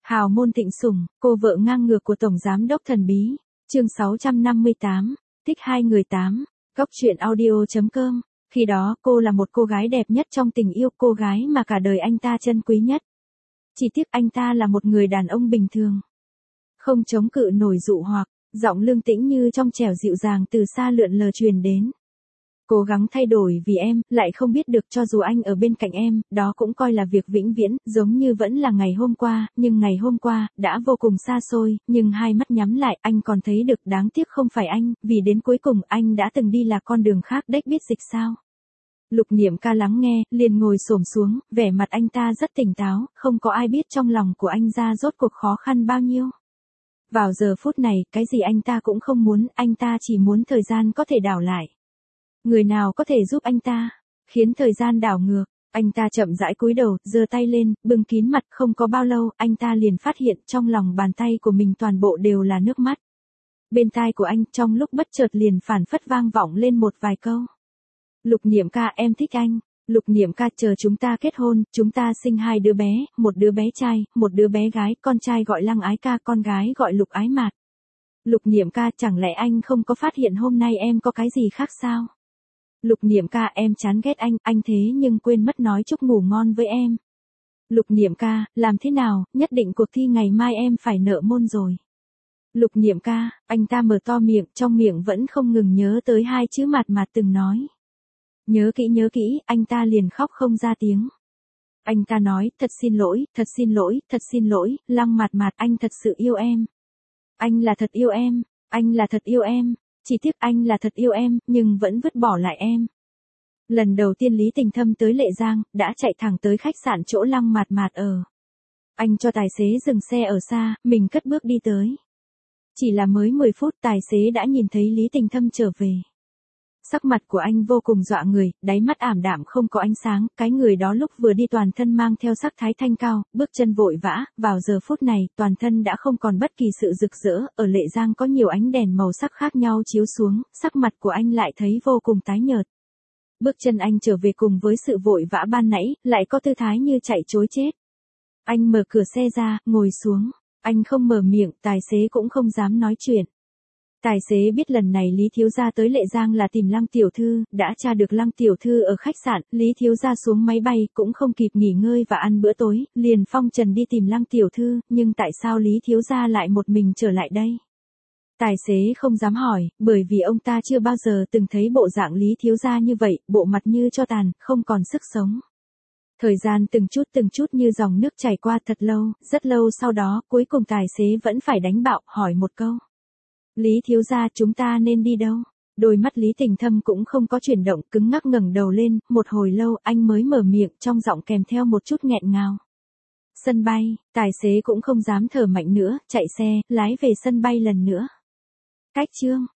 Hào môn thịnh sủng, cô vợ ngang ngược của Tổng Giám đốc thần bí. Chương 658, thích hai người 8, góc truyện audio.com. Khi đó cô là một cô gái đẹp nhất trong tình yêu, cô gái mà cả đời anh ta trân quý nhất. Chỉ tiếc anh ta là một người đàn ông bình thường. Không chống cự nổi dụ hoặc, giọng lương tĩnh như trong trẻo dịu dàng từ xa lượn lờ truyền đến. Cố gắng thay đổi vì em, lại không biết được cho dù anh ở bên cạnh em, đó cũng coi là việc vĩnh viễn, giống như vẫn là ngày hôm qua, nhưng ngày hôm qua, đã vô cùng xa xôi, nhưng hai mắt nhắm lại, anh còn thấy được đáng tiếc không phải anh, vì đến cuối cùng anh đã từng đi là con đường khác đếch biết dịch sao. Lục Niệm Ca lắng nghe, liền ngồi xổm xuống, vẻ mặt anh ta rất tỉnh táo, không có ai biết trong lòng của anh ra rốt cuộc khó khăn bao nhiêu. Vào giờ phút này, cái gì anh ta cũng không muốn, anh ta chỉ muốn thời gian có thể đảo lại. Người nào có thể giúp anh ta, khiến thời gian đảo ngược. Anh ta chậm rãi cúi đầu, giơ tay lên, bưng kín mặt, không có bao lâu, anh ta liền phát hiện trong lòng bàn tay của mình toàn bộ đều là nước mắt. Bên tai của anh, trong lúc bất chợt liền phản phất vang vọng lên một vài câu. Lục Niệm Ca, em thích anh. Lục Niệm Ca, chờ chúng ta kết hôn, chúng ta sinh hai đứa bé, một đứa bé trai, một đứa bé gái, con trai gọi Lăng Ái Ca, con gái gọi Lục Ái Mạt. Lục Niệm Ca, chẳng lẽ anh không có phát hiện hôm nay em có cái gì khác sao? Lục Niệm Ca, em chán ghét anh thế nhưng quên mất nói chúc ngủ ngon với em. Lục Niệm Ca, làm thế nào, nhất định cuộc thi ngày mai em phải nợ môn rồi. Lục Niệm Ca, anh ta mở to miệng, trong miệng vẫn không ngừng nhớ tới hai chữ Mạt Mạt từng nói. Nhớ kỹ, anh ta liền khóc không ra tiếng. Anh ta nói, thật xin lỗi, Lăng Mạt Mạt, anh thật sự yêu em. Anh là thật yêu em. Chỉ tiếc anh là thật yêu em, nhưng vẫn vứt bỏ lại em. Lần đầu tiên Lý Tình Thâm tới Lệ Giang, đã chạy thẳng tới khách sạn chỗ Lăng Mạt Mạt ở. Anh cho tài xế dừng xe ở xa, mình cất bước đi tới. Chỉ là mới 10 phút tài xế đã nhìn thấy Lý Tình Thâm trở về. Sắc mặt của anh vô cùng dọa người, đáy mắt ảm đạm không có ánh sáng, cái người đó lúc vừa đi toàn thân mang theo sắc thái thanh cao, bước chân vội vã, vào giờ phút này, toàn thân đã không còn bất kỳ sự rực rỡ, ở Lệ Giang có nhiều ánh đèn màu sắc khác nhau chiếu xuống, sắc mặt của anh lại thấy vô cùng tái nhợt. Bước chân anh trở về cùng với sự vội vã ban nãy, lại có tư thái như chạy trối chết. Anh mở cửa xe ra, ngồi xuống, anh không mở miệng, tài xế cũng không dám nói chuyện. Tài xế biết lần này Lý Thiếu Gia tới Lệ Giang là tìm Lăng Tiểu Thư, đã tra được Lăng Tiểu Thư ở khách sạn, Lý Thiếu Gia xuống máy bay cũng không kịp nghỉ ngơi và ăn bữa tối, liền phong trần đi tìm Lăng Tiểu Thư, nhưng tại sao Lý Thiếu Gia lại một mình trở lại đây? Tài xế không dám hỏi, bởi vì ông ta chưa bao giờ từng thấy bộ dạng Lý Thiếu Gia như vậy, bộ mặt như tro tàn, không còn sức sống. Thời gian từng chút như dòng nước chảy qua thật lâu, rất lâu sau đó, cuối cùng tài xế vẫn phải đánh bạo, hỏi một câu. Lý Thiếu Gia, chúng ta nên đi đâu? Đôi mắt Lý Tình Thâm cũng không có chuyển động, cứng ngắc ngẩng đầu lên, một hồi lâu anh mới mở miệng, trong giọng kèm theo một chút nghẹn ngào. Sân bay, tài xế cũng không dám thở mạnh nữa, chạy xe, lái về sân bay lần nữa. Cách chương